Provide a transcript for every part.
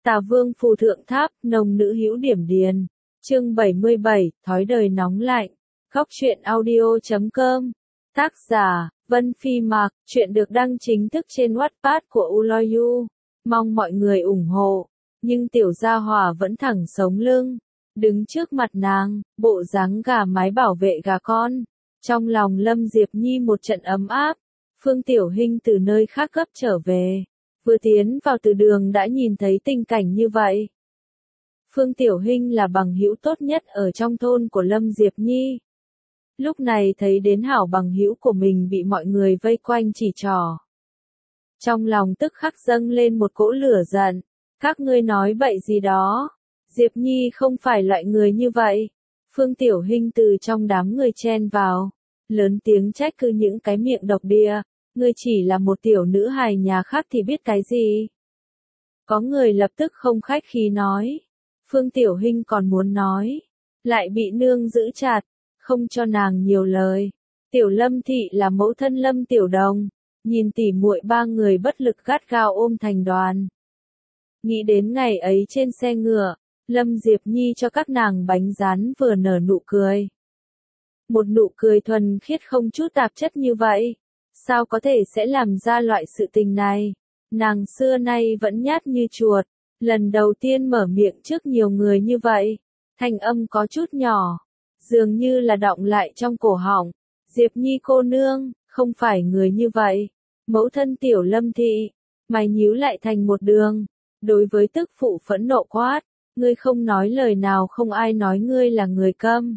Tà Vương phù thượng tháp, nồng nữ hữu điểm điền. Chương 77, thói đời nóng lạnh. Góc truyện audio.com. Tác giả, Vân Phi Mạc. Chuyện được đăng chính thức trên Wattpad của Uloyu. Mong mọi người ủng hộ. Nhưng tiểu gia hỏa vẫn thẳng sống lưng. Đứng trước mặt nàng, bộ dáng gà mái bảo vệ gà con. Trong lòng Lâm Diệp Nhi một trận ấm áp. Phương Tiểu Hinh từ nơi khác gấp trở về. Vừa tiến vào từ đường đã nhìn thấy tình cảnh như vậy. Phương Tiểu Hinh là bằng hữu tốt nhất ở trong thôn của Lâm Diệp Nhi. Lúc này thấy đến hảo bằng hữu của mình bị mọi người vây quanh chỉ trỏ. Trong lòng tức khắc dâng lên một cỗ lửa giận. Các ngươi nói bậy gì đó. Diệp Nhi không phải loại người như vậy. Phương Tiểu Hinh từ trong đám người chen vào. Lớn tiếng trách cứ những cái miệng độc địa. Ngươi chỉ là một tiểu nữ hài nhà khác thì biết cái gì. Có người lập tức không khách khí nói. Phương Tiểu Hinh còn muốn nói. Lại bị nương giữ chặt. Không cho nàng nhiều lời. Tiểu Lâm Thị là mẫu thân Lâm Tiểu Đồng. Nhìn tỉ muội ba người bất lực gắt gao ôm thành đoàn. Nghĩ đến ngày ấy trên xe ngựa. Lâm Diệp Nhi cho các nàng bánh rán vừa nở nụ cười. Một nụ cười thuần khiết không chút tạp chất như vậy. Sao có thể sẽ làm ra loại sự tình này? Nàng xưa nay vẫn nhát như chuột. Lần đầu tiên mở miệng trước nhiều người như vậy. Thanh âm có chút nhỏ. Dường như là đọng lại trong cổ họng. Diệp Nhi cô nương, không phải người như vậy. Mẫu thân Tiểu Lâm Thị. Mày nhíu lại thành một đường. Đối với tức phụ phẫn nộ quát. Ngươi không nói lời nào không ai nói ngươi là người câm.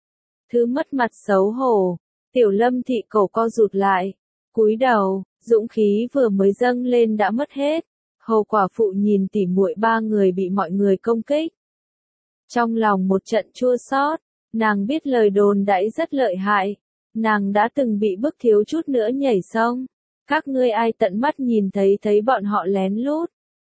Thứ mất mặt xấu hổ. Tiểu Lâm Thị cổ co rụt lại. Cúi đầu, dũng khí vừa mới dâng lên đã mất hết. Hầu quả phụ nhìn tỉ muội ba người bị mọi người công kích. Trong lòng một trận chua xót, nàng biết lời đồn đãi rất lợi hại. Nàng đã từng bị bức thiếu chút nữa nhảy sông. Các ngươi ai tận mắt nhìn thấy bọn họ lén lút.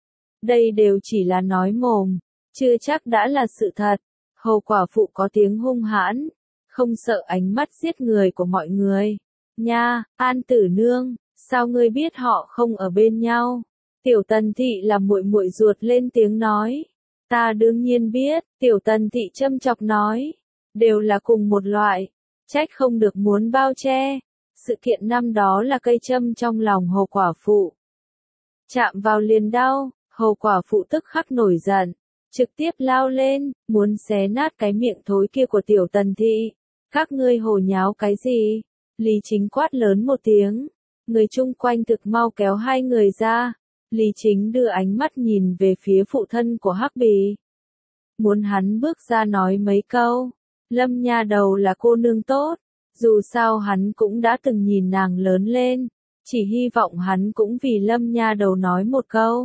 Đây đều chỉ là nói mồm, chưa chắc đã là sự thật. Hầu quả phụ có tiếng hung hãn, không sợ ánh mắt giết người của mọi người. Nha, An Tử Nương, sao ngươi biết họ không ở bên nhau? Tiểu Tần Thị là muội muội ruột lên tiếng nói. Ta đương nhiên biết, Tiểu Tần Thị châm chọc nói. Đều là cùng một loại, trách không được muốn bao che. Sự kiện năm đó là cây châm trong lòng hầu quả phụ. Chạm vào liền đau, hầu quả phụ tức khắc nổi giận. Trực tiếp lao lên, muốn xé nát cái miệng thối kia của Tiểu Tần Thị. Các ngươi hồ nháo cái gì? Lý Chính quát lớn một tiếng. Người chung quanh thực mau kéo hai người ra. Lý Chính đưa ánh mắt nhìn về phía phụ thân của Hắc Bì. Muốn hắn bước ra nói mấy câu. Lâm nha đầu là cô nương tốt. Dù sao hắn cũng đã từng nhìn nàng lớn lên. Chỉ hy vọng hắn cũng vì Lâm nha đầu nói một câu.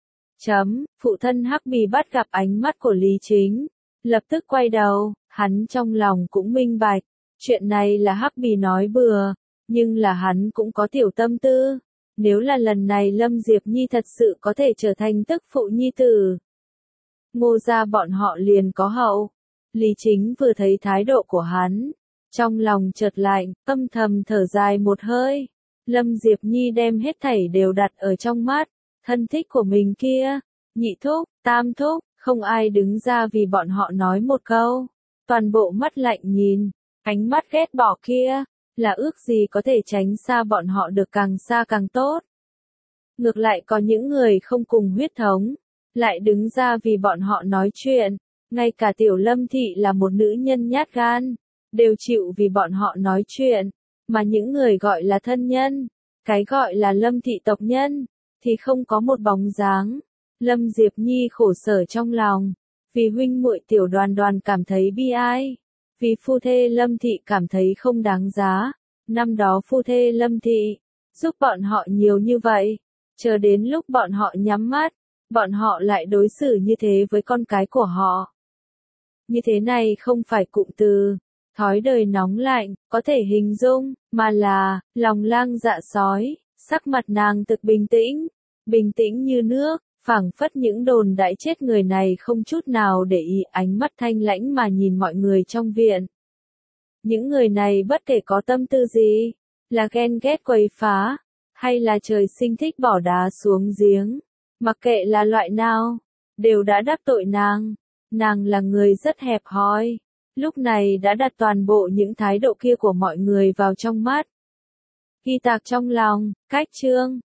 Phụ thân Hắc Bì bắt gặp ánh mắt của Lý Chính. Lập tức quay đầu, hắn trong lòng cũng minh bạch. Chuyện này là Hắc Bì nói bừa, nhưng là hắn cũng có tiểu tâm tư. Nếu là lần này Lâm Diệp Nhi thật sự có thể trở thành tức phụ nhi tử. Ngô gia bọn họ liền có hậu. Lý Chính vừa thấy thái độ của hắn. Trong lòng chợt lạnh, âm thầm thở dài một hơi. Lâm Diệp Nhi đem hết thảy đều đặt ở trong mắt. Thân thích của mình kia, nhị thúc, tam thúc, không ai đứng ra vì bọn họ nói một câu. Toàn bộ mắt lạnh nhìn. Ánh mắt ghét bỏ kia, là ước gì có thể tránh xa bọn họ được càng xa càng tốt. Ngược lại có những người không cùng huyết thống, lại đứng ra vì bọn họ nói chuyện, ngay cả Tiểu Lâm Thị là một nữ nhân nhát gan, đều chịu vì bọn họ nói chuyện, mà những người gọi là thân nhân, cái gọi là Lâm Thị tộc nhân, thì không có một bóng dáng. Lâm Diệp Nhi khổ sở trong lòng, vì huynh muội Tiểu Đoàn Đoàn cảm thấy bi ai. Vì phu thê Lâm Thị cảm thấy không đáng giá. Năm đó phu thê Lâm Thị giúp bọn họ nhiều như vậy. Chờ đến lúc bọn họ nhắm mắt, bọn họ lại đối xử như thế với con cái của họ. Như thế này không phải cụm từ, thói đời nóng lạnh, có thể hình dung, mà là, lòng lang dạ sói, sắc mặt nàng thực bình tĩnh như nước. Phảng phất những đồn đãi chết người này không chút nào để ý, ánh mắt thanh lãnh mà nhìn mọi người trong viện. Những người này bất kể có tâm tư gì, là ghen ghét quấy phá, hay là trời sinh thích bỏ đá xuống giếng, mặc kệ là loại nào, đều đã đắc tội nàng. Nàng là người rất hẹp hòi, lúc này đã đặt toàn bộ những thái độ kia của mọi người vào trong mắt. Ghi tạc trong lòng, cách chương.